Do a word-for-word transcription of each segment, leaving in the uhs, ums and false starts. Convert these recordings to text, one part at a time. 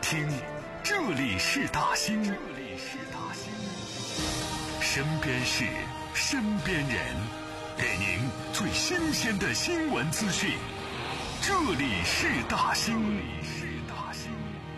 兴，这里是大兴，这里是大兴。身边事，身边人，给您最新鲜的新闻资讯。这里是大兴，这里是大兴。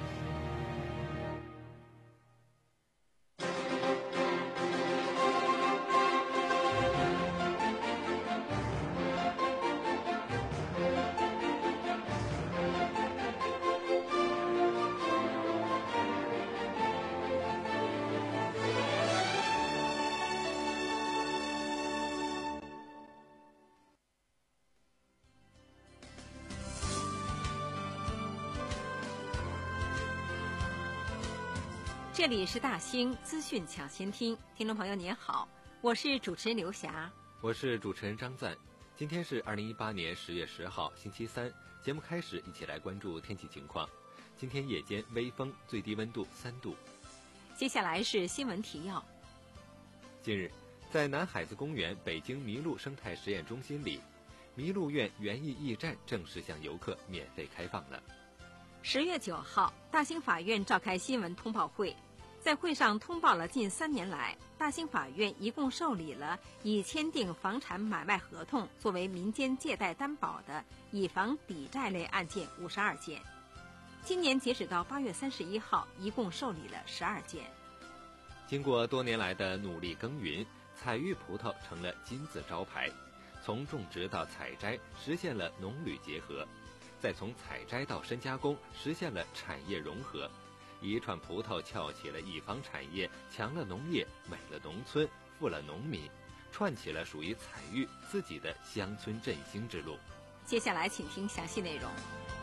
这里是大兴资讯抢先听，听众朋友您好，我是主持人刘霞， 我是主持人张赞。今天是二零一八年十月十号，星期三。节目开始，一起来关注天气情况。今天夜间微风，最低温度三度。 接下来是新闻提要。 近日，在南海子公园北京麋鹿生态实验中心里，麋鹿苑园艺驿站正式向游客免费开放了。 十月九号，大兴法院召开新闻通报会，在会上通报了近三年来，大兴法院一共受理了以签订房产买卖合同作为民间借贷担保的以房抵债类案件五十二件。今年截止到八月三十一号，一共受理了十二件。 经过多年来的努力耕耘，彩玉葡萄成了金字招牌，从种植到采摘实现了农旅结合，再从采摘到深加工实现了产业融合。一串葡萄撬起了一方产业，强了农业，美了农村，富了农民，串起了属于彩玉自己的乡村振兴之路。 接下来请听详细内容。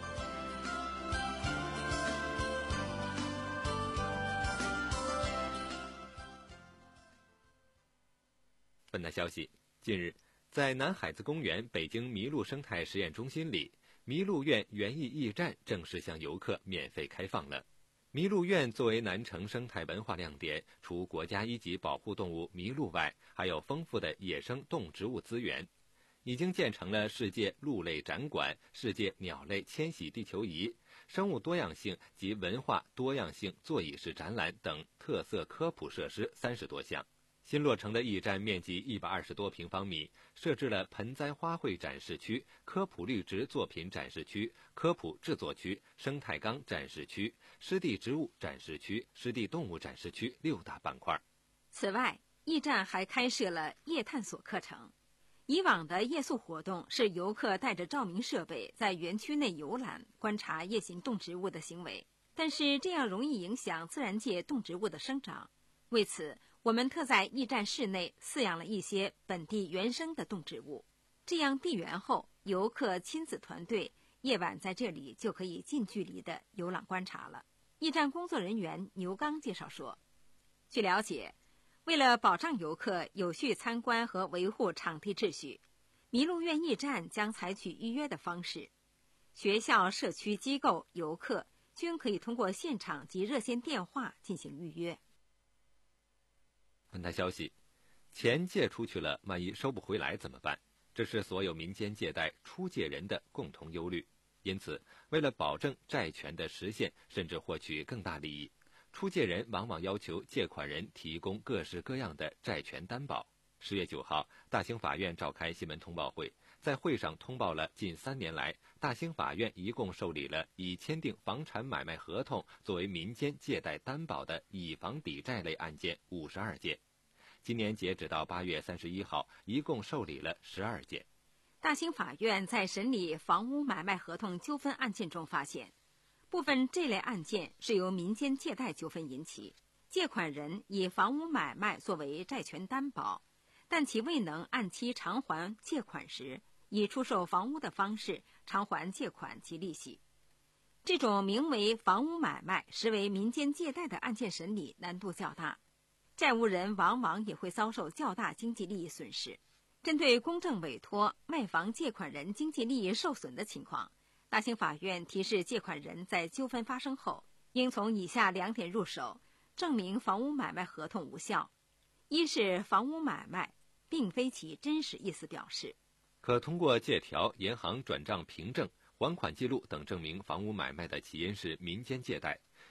本台消息，近日，在南海子公园北京麋鹿生态实验中心里，麋鹿苑园艺驿站正式向游客免费开放了。麋鹿苑作为南城生态文化亮点，除国家一级保护动物麋鹿外，还有丰富的野生动植物资源，已经建成了世界鹿类展馆、世界鸟类迁徙地球仪、生物多样性及文化多样性座椅式展览等特色科普设施三十多项。新落成的驿站面积一百二十多平方米，设置了盆栽花卉展示区、科普绿植作品展示区、科普制作区、生态缸展示区、湿地植物展示区、湿地动物展示区六大板块。 此外，驿站还开设了夜探索课程。以往的夜宿活动是游客带着照明设备在园区内游览、观察夜行动植物的行为，但是这样容易影响自然界动植物的生长。为此，我们特在驿站室内饲养了一些本地原生的动植物，这样闭园后，游客亲子团队夜晚在这里就可以近距离的游览观察了。驿站工作人员牛刚介绍说，据了解，为了保障游客有序参观和维护场地秩序，麋鹿苑驿站将采取预约的方式，学校、社区机构、游客均可以通过现场及热线电话进行预约。 本台消息，钱借出去了，万一收不回来怎么办？这是所有民间借贷出借人的共同忧虑。因此，为了保证债权的实现，甚至获取更大利益，出借人往往要求借款人提供各式各样的债权担保。十月九号，大兴法院召开新闻通报会，在会上通报了近三年来，大兴法院一共受理了以签订房产买卖合同作为民间借贷担保的以房抵债类案件五十二件。今年截止到八月三十一号，一共受理了十二件。 大兴法院在审理房屋买卖合同纠纷案件中发现，部分这类案件是由民间借贷纠纷引起，借款人以房屋买卖作为债权担保，但其未能按期偿还借款时，以出售房屋的方式偿还借款及利息。这种名为房屋买卖实为民间借贷的案件审理难度较大，债务人往往也会遭受较大经济利益损失。针对公证委托卖房借款人经济利益受损的情况，大兴法院提示借款人在纠纷发生后，应从以下两点入手，证明房屋买卖合同无效。一是房屋买卖并非其真实意思表示， 可通过借条、银行转账凭证、还款记录等证明房屋买卖的起因是民间借贷，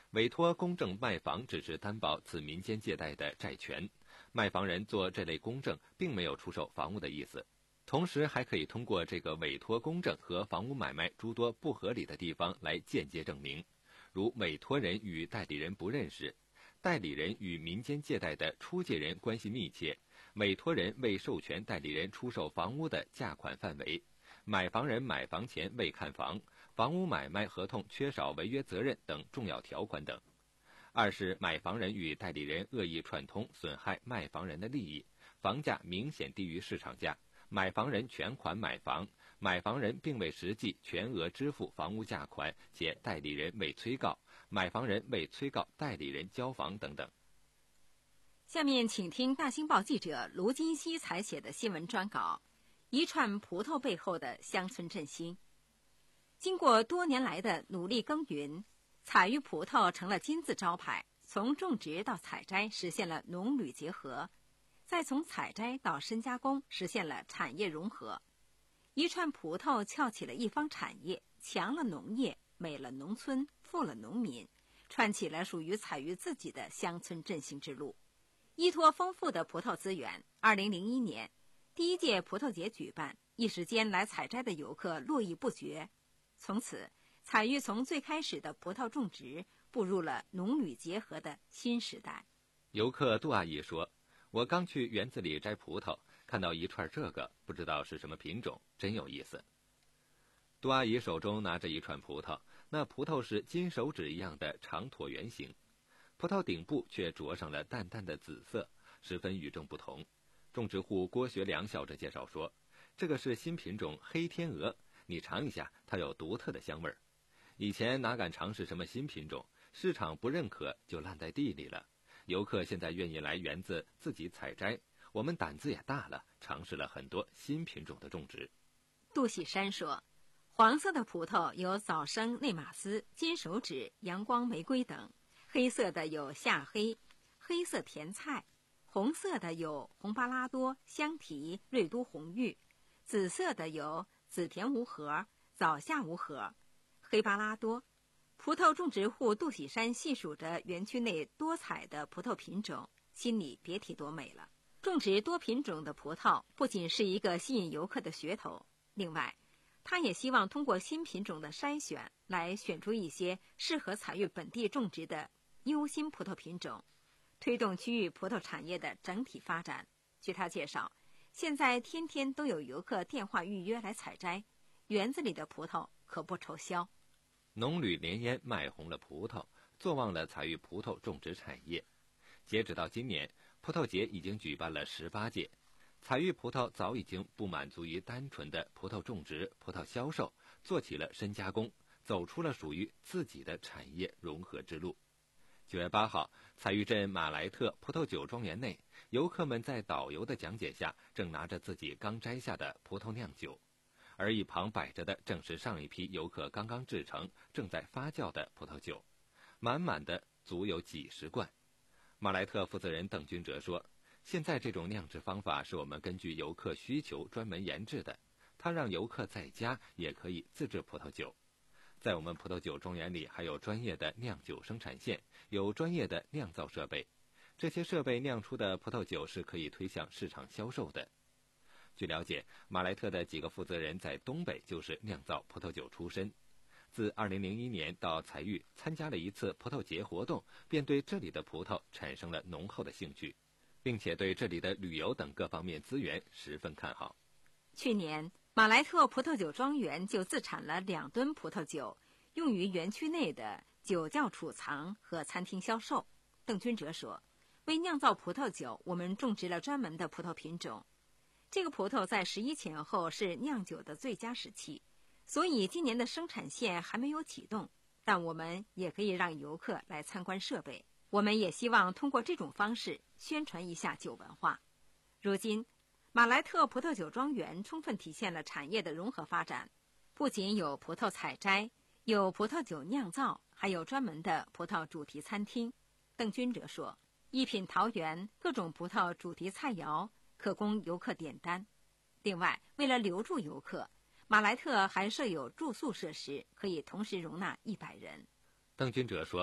委托公证卖房只是担保此民间借贷的债权，卖房人做这类公证并没有出售房屋的意思，同时还可以通过这个委托公证和房屋买卖诸多不合理的地方来间接证明，如委托人与代理人不认识，代理人与民间借贷的出借人关系密切，委托人未授权代理人出售房屋的价款范围，买房人买房前未看房，房屋买卖合同缺少违约责任等重要条款等。二是买房人与代理人恶意串通，损害卖房人的利益，房价明显低于市场价，买房人全款买房，买房人并未实际全额支付房屋价款，且代理人未催告，买房人未催告代理人交房等等。 下面请听大新报记者卢金熙采写的新闻专稿，一串葡萄背后的乡村振兴。经过多年来的努力耕耘，采育葡萄成了金字招牌，从种植到采摘实现了农旅结合，再从采摘到深加工实现了产业融合。一串葡萄撬起了一方产业，强了农业，美了农村，富了农民，串起了属于采育自己的乡村振兴之路。依托丰富的葡萄资源，二零零一年第一届葡萄节举办，一时间来采摘的游客络绎不绝。从此，采育从最开始的葡萄种植步入了农旅结合的新时代。 游客杜阿姨说，我刚去园子里摘葡萄，看到一串这个，不知道是什么品种，真有意思。杜阿姨手中拿着一串葡萄，那葡萄是金手指一样的长椭圆形，葡萄顶部却着上了淡淡的紫色，十分与众不同。种植户郭学良笑着介绍说，这个是新品种黑天鹅，你尝一下，它有独特的香味儿。以前哪敢尝试什么新品种，市场不认可就烂在地里了。游客现在愿意来园子自己采摘，我们胆子也大了，尝试了很多新品种的种植。 杜喜山说，黄色的葡萄有早生内马斯、金手指、阳光玫瑰等，黑色的有夏黑、黑色甜菜，红色的有红巴拉多、香缇、瑞都红玉，紫色的有紫田无核、早夏无核、黑巴拉多。葡萄种植户杜喜山细数着园区内多彩的葡萄品种，心里别提多美了。种植多品种的葡萄不仅是一个吸引游客的噱头，另外他也希望通过新品种的筛选来选出一些适合采育本地种植的优新葡萄品种，推动区域葡萄产业的整体发展。据他介绍，现在天天都有游客电话预约来采摘，园子里的葡萄可不愁销。 农旅联烟卖红了葡萄，做旺了采育葡萄种植产业。截止到今年，葡萄节已经举办了十八届，采育葡萄早已经不满足于单纯的葡萄种植、葡萄销售，做起了深加工，走出了属于自己的产业融合之路。九月八号，采育镇马莱特葡萄酒庄园内，游客们在导游的讲解下，正拿着自己刚摘下的葡萄酿酒，而一旁摆着的正是上一批游客刚刚制成、正在发酵的葡萄酒，满满的足有几十罐。马莱特负责人邓军哲说，现在这种酿制方法是我们根据游客需求专门研制的，它让游客在家也可以自制葡萄酒。在我们葡萄酒庄园里，还有专业的酿酒生产线，有专业的酿造设备，这些设备酿出的葡萄酒是可以推向市场销售的。据了解，马莱特的几个负责人在东北就是酿造葡萄酒出身，自二零零一年到采育参加了一次葡萄节活动，便对这里的葡萄产生了浓厚的兴趣，并且对这里的旅游等各方面资源十分看好。 去年马莱特葡萄酒庄园就自产了两吨葡萄酒，用于园区内的酒窖储藏和餐厅销售。邓军哲说，为酿造葡萄酒，我们种植了专门的葡萄品种，这个葡萄在十一前后是酿酒的最佳时期，所以今年的生产线还没有启动，但我们也可以让游客来参观设备。我们也希望通过这种方式宣传一下酒文化。如今马莱特葡萄酒庄园充分体现了产业的融合发展，不仅有葡萄采摘，有葡萄酒酿造，还有专门的葡萄主题餐厅。邓军哲说，一品桃园各种葡萄主题菜肴可供游客点单。另外，为了留住游客，马莱特还设有住宿设施，可以同时容纳一百人。 邓军哲说，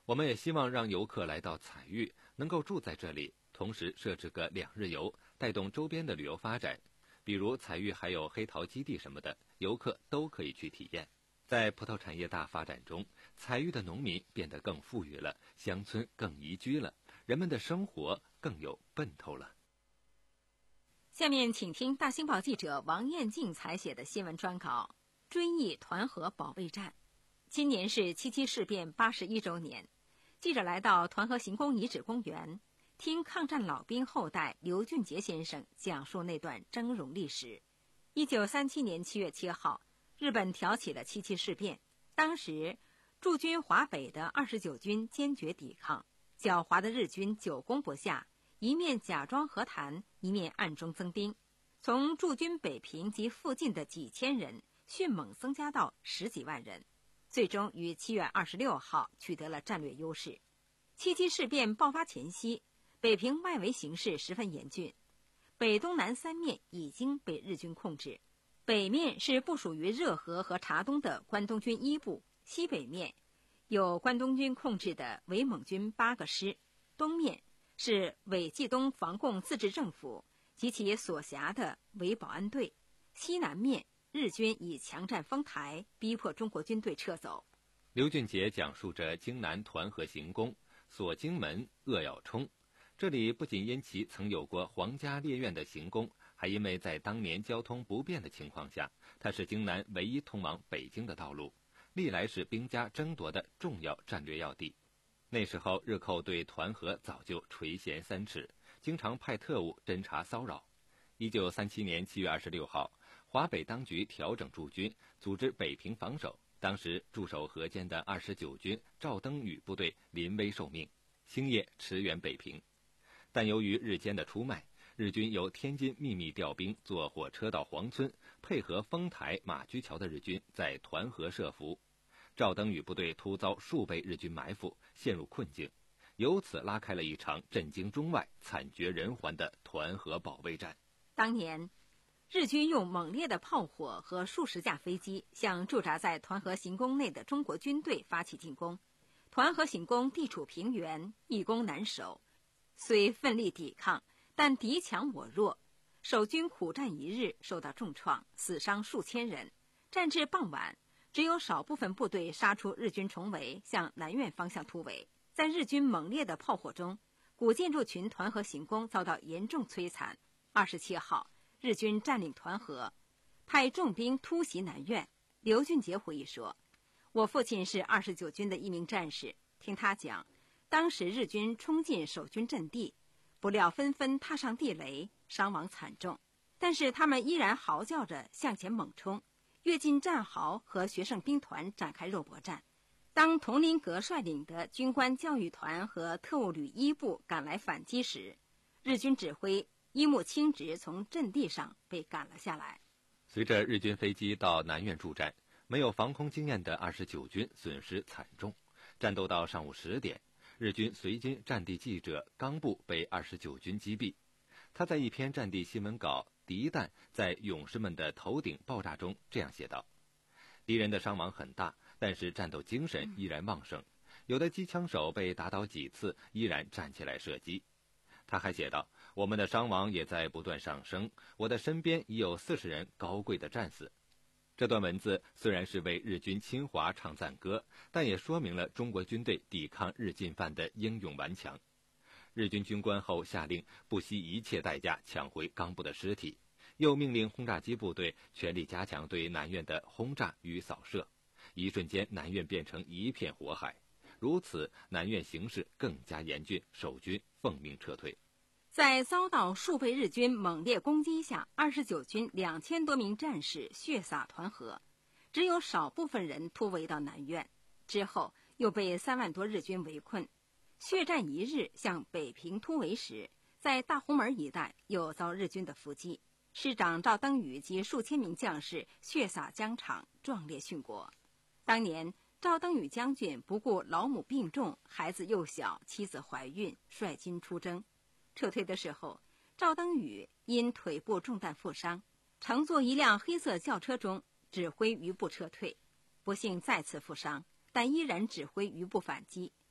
我们也希望让游客来到采玉能够住在这里，同时设置个两日游，带动周边的旅游发展。比如采玉还有黑桃基地什么的，游客都可以去体验。在葡萄产业大发展中，采玉的农民变得更富裕了，乡村更宜居了，人们的生活更有奔头了。 下面请听大新报记者王艳静采写的新闻专稿《追忆团河保卫战》。今年是七七事变八十一周年，记者来到团河行宫遗址公园，听抗战老兵后代刘俊杰先生讲述那段峥嵘历史。一九三七年七月七号，日本挑起了七七事变，当时驻军华北的二十九军坚决抵抗，狡猾的日军久攻不下，一面假装和谈，一面暗中增兵，从驻军北平及附近的几千人迅猛增加到十几万人，最终于七月二十六号取得了战略优势。七七事变爆发前夕，北平外围形势十分严峻，北东南三面已经被日军控制。北面是部署于热河和察东的关东军一部，西北面有关东军控制的伪蒙军八个师，东面是伪冀东防共自治政府及其所辖的伪保安队，西南面日军以强占丰台，逼迫中国军队撤走。 刘俊杰讲述着京南团河行宫、锁京门、扼要冲。这里不仅因其曾有过皇家烈苑的行宫，还因为在当年交通不便的情况下，它是京南唯一通往北京的道路，历来是兵家争夺的重要战略要地。那时候日寇对团河早就垂涎三尺，经常派特务侦察骚扰。一九三七年七月二十六号，华北当局调整驻军，组织北平防守。当时驻守河间的二十九军赵登禹部队临危受命，星夜驰援北平。但由于日间的出卖，日军由天津秘密调兵，坐火车到黄村，配合丰台、马驹桥的日军在团河设伏。赵登禹部队突遭数倍日军埋伏，陷入困境，由此拉开了一场震惊中外、惨绝人寰的团河保卫战。 当年日军用猛烈的炮火和数十架飞机向驻扎在团河行宫内的中国军队发起进攻。团河行宫地处平原，易攻难守，虽奋力抵抗，但敌强我弱，守军苦战一日，受到重创，死伤数千人。战至傍晚，只有少部分部队杀出日军重围，向南苑方向突围。在日军猛烈的炮火中，古建筑群团河行宫遭到严重摧残。二十七号，日军占领团河，派重兵突袭南苑。刘俊杰回忆说，我父亲是二十九军的一名战士，听他讲，当时日军冲进守军阵地，不料纷纷踏上地雷，伤亡惨重，但是他们依然嚎叫着向前猛冲，跃进战壕和学生兵团展开肉搏战。当佟麟阁率领的军官教育团和特务旅一部赶来反击时，日军指挥一木清直从阵地上被赶了下来。 随着日军飞机到南苑驻战，没有防空经验的二十九军损失惨重。战斗到上午十点，日军随军战地记者冈部被二十九军击毙。他在一篇战地新闻稿《敌弹在勇士们的头顶爆炸》中这样写道：敌人的伤亡很大，但是战斗精神依然旺盛，有的机枪手被打倒几次，依然站起来射击。他还写道，我们的伤亡也在不断上升，我的身边已有四十人高贵的战死。这段文字虽然是为日军侵华唱赞歌，但也说明了中国军队抵抗日进犯的英勇顽强。日军军官后下令不惜一切代价抢回冈部的尸体，又命令轰炸机部队全力加强对南苑的轰炸与扫射。一瞬间，南苑变成一片火海。如此，南苑形势更加严峻，守军奉命撤退。 在遭到数倍日军猛烈攻击下，二十九军两千多名战士血洒团河，只有少部分人突围到南苑，之后又被三万多日军围困。血战一日，向北平突围时，在大红门一带又遭日军的伏击，师长赵登禹及数千名将士血洒疆场，壮烈殉国。当年赵登禹将军不顾老母病重，孩子幼小，妻子怀孕，率军出征。撤退的时候，赵登禹因腿部中弹负伤，乘坐一辆黑色轿车中指挥余部撤退，不幸再次负伤，但依然指挥余部反击。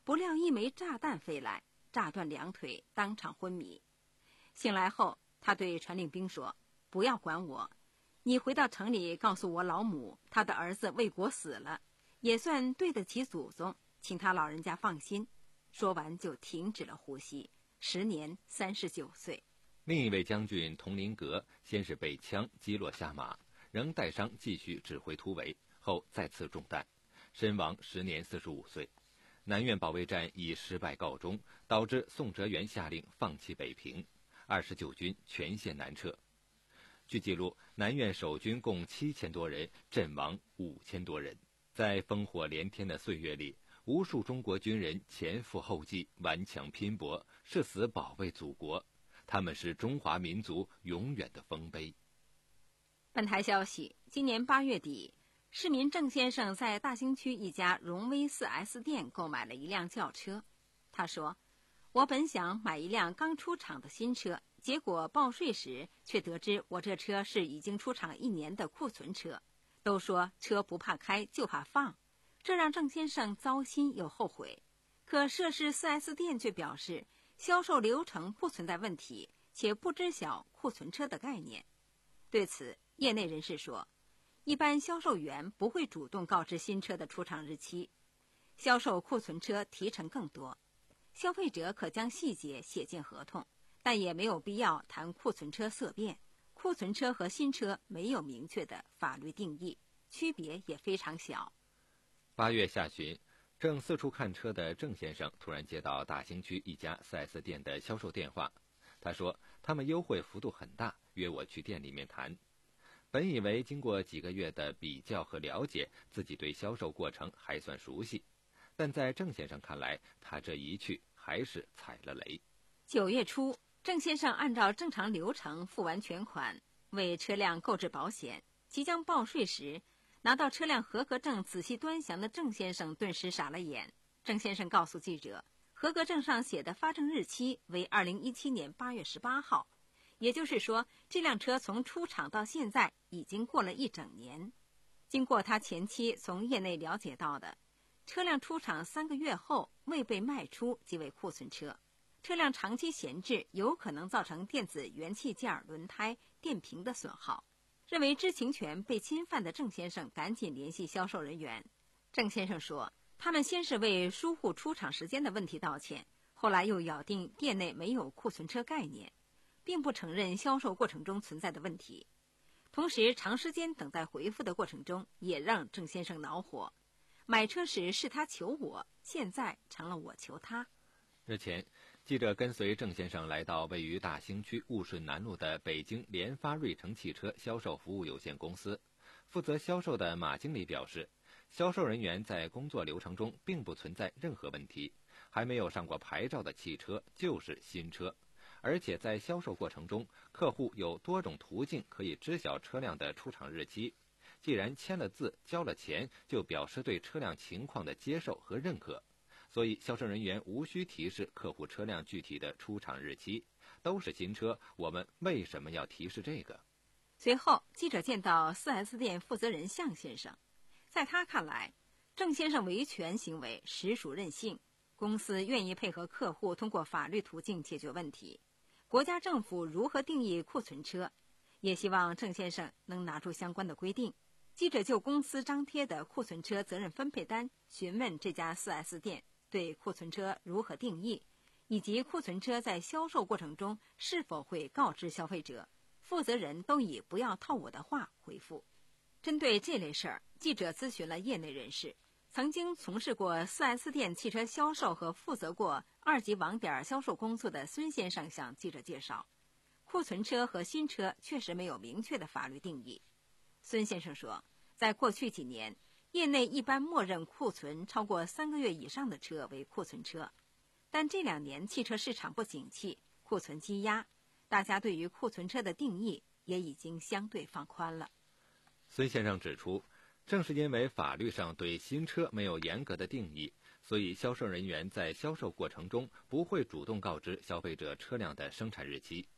不料一枚炸弹飞来，炸断两腿，当场昏迷。醒来后，他对传令兵说：“不要管我，你回到城里告诉我老母，他的儿子为国死了，也算对得起祖宗，请他老人家放心。”说完就停止了呼吸，时年三十九岁。 另一位将军佟麟阁先是被枪击落下马，仍带伤继续指挥突围，后再次中弹，身亡，时年四十五岁。南苑保卫战以失败告终，导致宋哲元下令放弃北平，二十九军全线南撤。据记录，南苑守军共七千多人，阵亡五千多人。在烽火连天的岁月里，无数中国军人前赴后继，顽强拼搏，誓死保卫祖国。他们是中华民族永远的丰碑。 本台消息，今年八月底，市民郑先生在大兴区一家荣威 四 S 店购买了一辆轿车。他说：“我本想买一辆刚出厂的新车，结果报税时却得知我这车是已经出厂一年的库存车。都说车不怕开，就怕放。”这让郑先生糟心又后悔，可涉事 四 S 店却表示销售流程不存在问题，且不知晓库存车的概念。对此，业内人士说，一般销售员不会主动告知新车的出厂日期，销售库存车提成更多。消费者可将细节写进合同，但也没有必要谈库存车色变。库存车和新车没有明确的法律定义，区别也非常小。 八月下旬，正四处看车的郑先生突然接到大兴区一家 四 S 店的销售电话。他说他们优惠幅度很大，约我去店里面谈。本以为经过几个月的比较和了解，自己对销售过程还算熟悉，但在郑先生看来，他这一去还是踩了雷。 九月初，郑先生按照正常流程付完全款，为车辆购置保险，即将报税时，拿到车辆合格证仔细端详的郑先生顿时傻了眼。郑先生告诉记者，合格证上写的发证日期为二零一七年八月十八号，也就是说，这辆车从出厂到现在已经过了一整年。经过他前期从业内了解到的，车辆出厂三个月后未被卖出即为库存车，车辆长期闲置有可能造成电子元器件、轮胎、电瓶的损耗。认为知情权被侵犯的郑先生赶紧联系销售人员。郑先生说，他们先是为疏忽出厂时间的问题道歉，后来又咬定店内没有库存车概念，并不承认销售过程中存在的问题。同时，长时间等待回复的过程中也让郑先生恼火。买车时是他求我，现在成了我求他。 日前，记者跟随郑先生来到位于大兴区务顺南路的北京联发瑞城汽车销售服务有限公司。负责销售的马经理表示，销售人员在工作流程中并不存在任何问题，还没有上过牌照的汽车就是新车，而且在销售过程中，客户有多种途径可以知晓车辆的出厂日期。既然签了字交了钱，就表示对车辆情况的接受和认可，所以销售人员无需提示客户车辆具体的出厂日期。都是新车，我们为什么要提示这个？ 随后，记者见到 四 S 店负责人向先生，在他看来，郑先生维权行为实属任性，公司愿意配合客户通过法律途径解决问题。国家政府如何定义库存车，也希望郑先生能拿出相关的规定。记者就公司张贴的库存车责任分配单询问这家 四 S 店对库存车如何定义，以及库存车在销售过程中是否会告知消费者，负责人都以不要套我的话回复。针对这类事儿，记者咨询了业内人士，曾经从事过 四 S 店汽车销售和负责过二级网点销售工作的孙先生向记者介绍，库存车和新车确实没有明确的法律定义。孙先生说，在过去几年，业内一般默认库存超过三个月以上的车为库存车，但这两年汽车市场不景气，库存积压，大家对于库存车的定义也已经相对放宽了。 孙先生指出，正是因为法律上对新车没有严格的定义，所以销售人员在销售过程中不会主动告知消费者车辆的生产日期。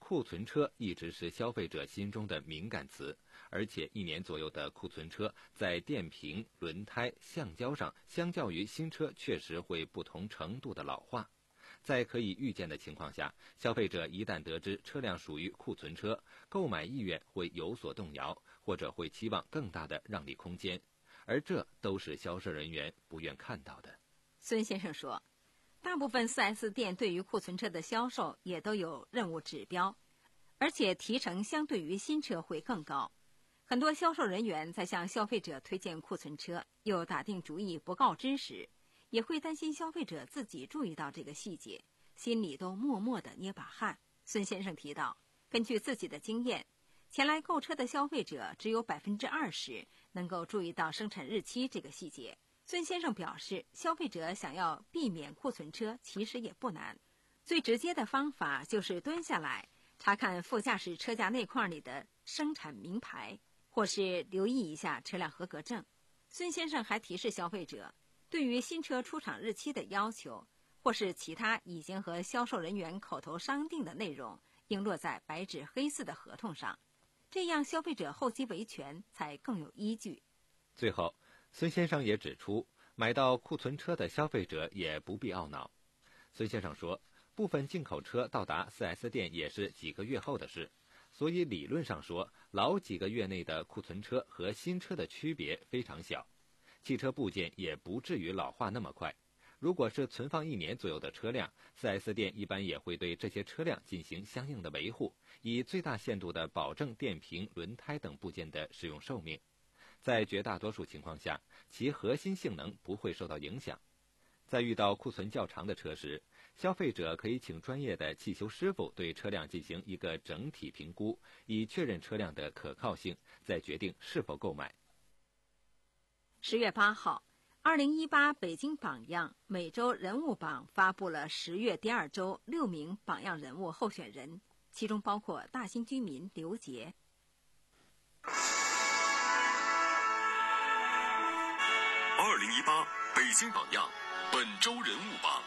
库存车一直是消费者心中的敏感词，而且一年左右的库存车在电瓶、轮胎、橡胶上，相较于新车确实会不同程度的老化。在可以预见的情况下，消费者一旦得知车辆属于库存车，购买意愿会有所动摇，或者会期望更大的让利空间，而这都是销售人员不愿看到的。 孙先生说，大部分 四 S 店对于库存车的销售也都有任务指标，而且提成相对于新车会更高。很多销售人员在向消费者推荐库存车，又打定主意不告知时，也会担心消费者自己注意到这个细节，心里都默默地捏把汗。孙先生提到，根据自己的经验，前来购车的消费者只有 百分之二十 能够注意到生产日期这个细节。孙先生表示，消费者想要避免库存车其实也不难，最直接的方法就是蹲下来查看副驾驶车架内框里的生产名牌，或是留意一下车辆合格证。孙先生还提示消费者，对于新车出厂日期的要求，或是其他已经和销售人员口头商定的内容，应落在白纸黑字的合同上，这样消费者后期维权才更有依据。 最后，孙先生也指出，买到库存车的消费者也不必懊恼。孙先生说，部分进口车到达 四 S 店也是几个月后的事，所以理论上说，老几个月内的库存车和新车的区别非常小，汽车部件也不至于老化那么快。如果是存放一年左右的车辆， 四 S 店一般也会对这些车辆进行相应的维护，以最大限度地保证电瓶、轮胎等部件的使用寿命。在绝大多数情况下，其核心性能不会受到影响。在遇到库存较长的车时，消费者可以请专业的汽修师傅对车辆进行一个整体评估，以确认车辆的可靠性，再决定是否购买。 十月八号，二零一八北京榜样每周人物榜发布了十月第二周六名榜样人物候选人，其中包括大兴居民刘杰。 二零一八北京榜样本周人物榜。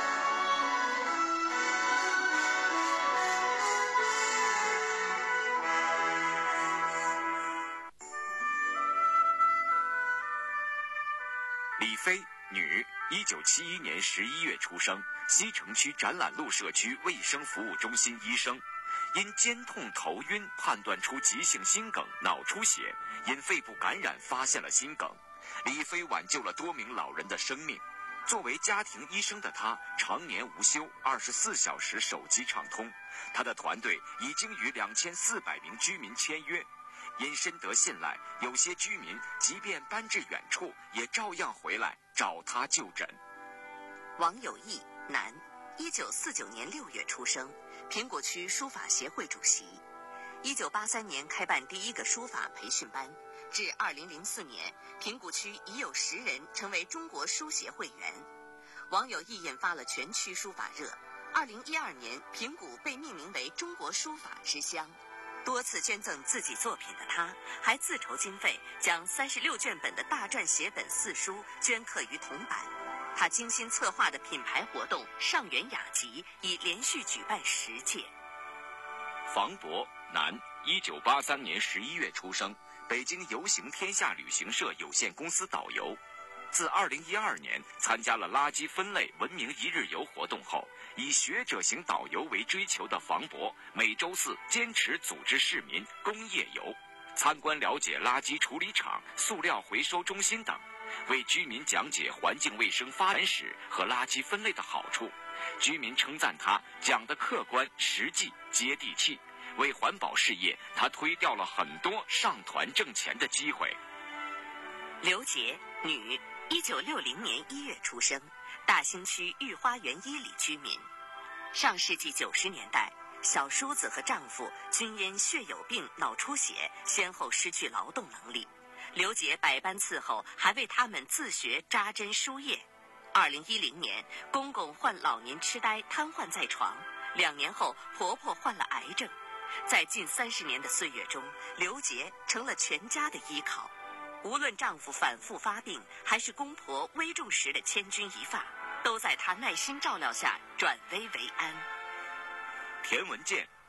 李飞，女，一九七一年十一月出生，西城区展览路社区卫生服务中心医生。因肩痛头晕判断出急性心梗脑出血，因肺部感染发现了心梗。李飞挽救了多名老人的生命。作为家庭医生的他，常年无休，二十四小时手机畅通。他的团队已经与两千四百名居民签约。因深得信赖，有些居民即便搬至远处，也照样回来找他就诊。 王有义，男，一九四九年六月出生，苹果区书法协会主席。一九八三年开办第一个书法培训班，至二零零四年，平谷区已有十人成为中国书协会员。王有义引发了全区书法热。二零一二年，平谷被命名为中国书法之乡。多次捐赠自己作品的他，还自筹经费，将三十六卷本的大篆写本四书镌刻于铜板。他精心策划的品牌活动上元雅集已连续举办十届。 房博，男，一九八三年十一月出生，北京游行天下旅行社有限公司导游。自二零一二年参加了垃圾分类文明一日游活动后，以学者型导游为追求的房博，每周四坚持组织市民工业游，参观了解垃圾处理厂、塑料回收中心等，为居民讲解环境卫生发展史和垃圾分类的好处。居民称赞他讲得客观、实际、接地气。为环保事业，他推掉了很多上团挣钱的机会。 刘杰，女，一九六零年一月出生，大兴区御花园一里居民。上世纪九十年代，小叔子和丈夫均因血友病、脑出血，先后失去劳动能力。刘杰百般伺候，还为他们自学扎针输液。二零一零年，公公患老年痴呆，瘫痪在床。两年后，婆婆患了癌症。在近三十年的岁月中，刘杰成了全家的依靠。无论丈夫反复发病，还是公婆危重时的千钧一发，都在她耐心照料下转危为安。 田文健，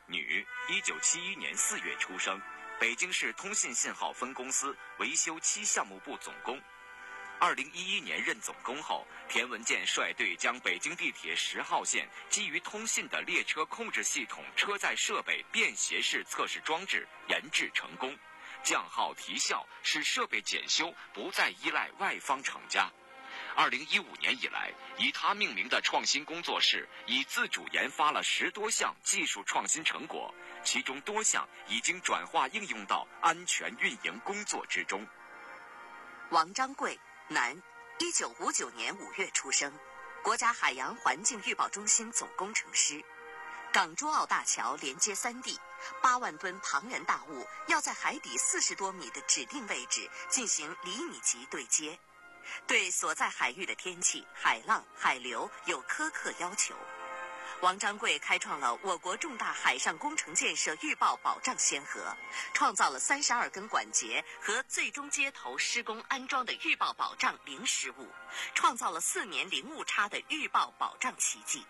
女，一九七一年四月出生，北京市通信信号分公司维修七项目部总工。二零一一年任总工后，田文健率队将北京地铁十号线基于通信的列车控制系统车载设备便携式测试装置研制成功，降耗提效，使设备检修不再依赖外方厂家。二零一五年以来，以他命名的创新工作室已自主研发了十多项技术创新成果，其中多项已经转化应用到安全运营工作之中。 王章贵，男，一九五九年五月出生，国家海洋环境预报中心总工程师。港珠澳大桥连接三地，八万吨庞然大物要在海底四十多米的指定位置进行厘米级对接，对所在海域的天气、海浪、海流有苛刻要求。王章贵开创了我国重大海上工程建设预报保障先河，创造了三十二根管节和最终接头施工安装的预报保障零失误，创造了四年零误差的预报保障奇迹。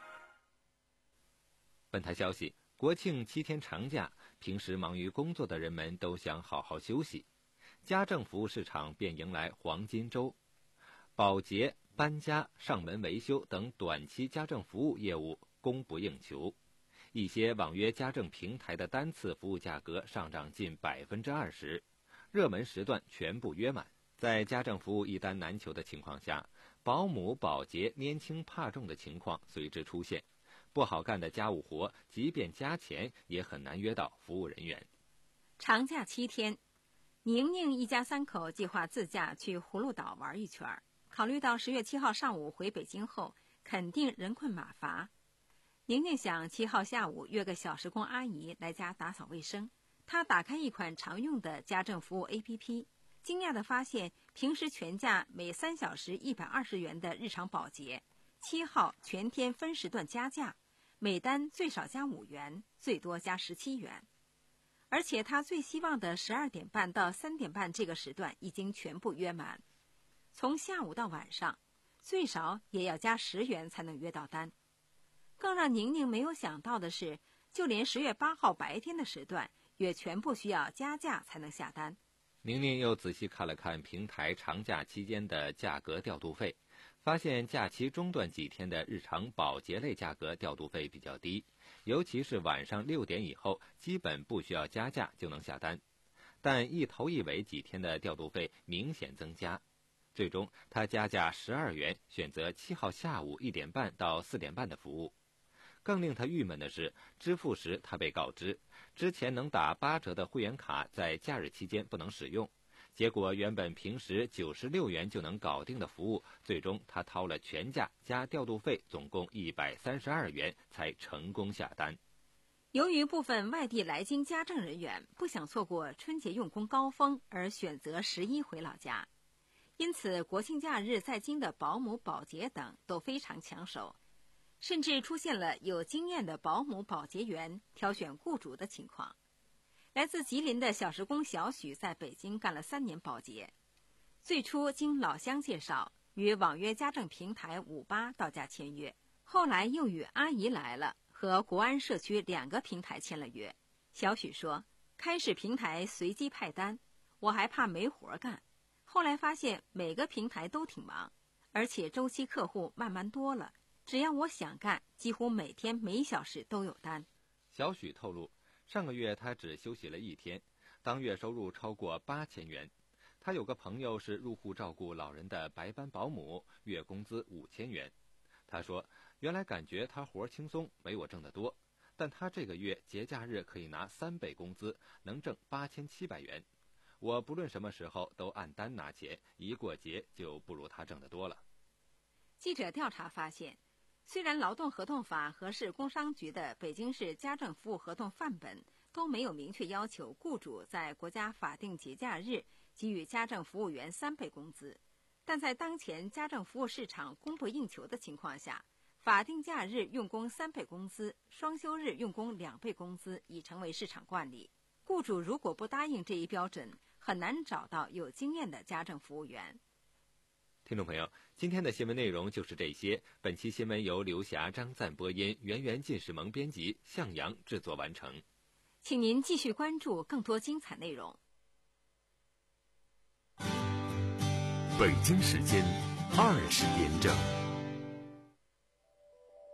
本台消息，国庆七天长假，平时忙于工作的人们都想好好休息，家政服务市场便迎来黄金周。保洁、搬家、上门维修等短期家政服务业务供不应求，一些网约家政平台的单次服务价格上涨近百分之二十，热门时段全部约满。在家政服务一单难求的情况下，保姆、保洁拈轻怕重的情况随之出现。不好干的家务活，即便加钱也很难约到服务人员。 长假七天，宁宁一家三口计划自驾去葫芦岛玩一圈。考虑到十月七号上午回北京后肯定人困马乏，宁宁想七号下午约个小时工阿姨来家打扫卫生。她打开一款常用的家政服务 A P P， 惊讶地发现平时全价每三小时一百二十元的日常保洁，七号全天分时段加价，每单最少加五元，最多加十七元。而且他最希望的十二点半到三点半这个时段已经全部约满，从下午到晚上最少也要加十元才能约到单。更让宁宁没有想到的是，就连十月八号白天的时段也全部需要加价才能下单。 宁宁又仔细看了看平台长假期间的价格调度费，发现假期中段几天的日常保洁类价格调度费比较低，尤其是晚上六点以后基本不需要加价就能下单，但一头一尾几天的调度费明显增加。最终他加价十二元，选择七号下午一点半到四点半的服务。更令他郁闷的是，支付时他被告知之前能打八折的会员卡在假日期间不能使用，结果原本平时九十六元就能搞定的服务，最终他掏了全价加调度费，总共一百三十二元才成功下单。 由于部分外地来京家政人员不想错过春节用工高峰而选择十一回老家，因此国庆假日在京的保姆、保洁等都非常抢手，甚至出现了有经验的保姆、保洁员挑选雇主的情况。来自吉林的小时工小许在北京干了三年保洁，最初经老乡介绍与网约家政平台五八到家签约，后来又与阿姨来了和国安社区两个平台签了约。小许说，开始平台随机派单，我还怕没活干，后来发现每个平台都挺忙，而且周期客户慢慢多了，只要我想干，几乎每天每小时都有单。 小许透露，上个月他只休息了一天，当月收入超过八千元。他有个朋友是入户照顾老人的白班保姆，月工资五千元。他说，原来感觉他活轻松，没我挣得多，但他这个月节假日可以拿三倍工资，能挣八千七百元。我不论什么时候都按单拿钱，一过节就不如他挣得多了。 记者调查发现，虽然劳动合同法和市工商局的北京市家政服务合同范本都没有明确要求雇主在国家法定节假日给予家政服务员三倍工资，但在当前家政服务市场供不应求的情况下，法定假日用工三倍工资，双休日用工两倍工资已成为市场惯例。雇主如果不答应这一标准，很难找到有经验的家政服务员。 听众朋友，今天的新闻内容就是这些。本期新闻由刘霞、张赞播音，圆圆、进士萌编辑，向阳制作完成。 请您继续关注更多精彩内容。 北京时间二十点整。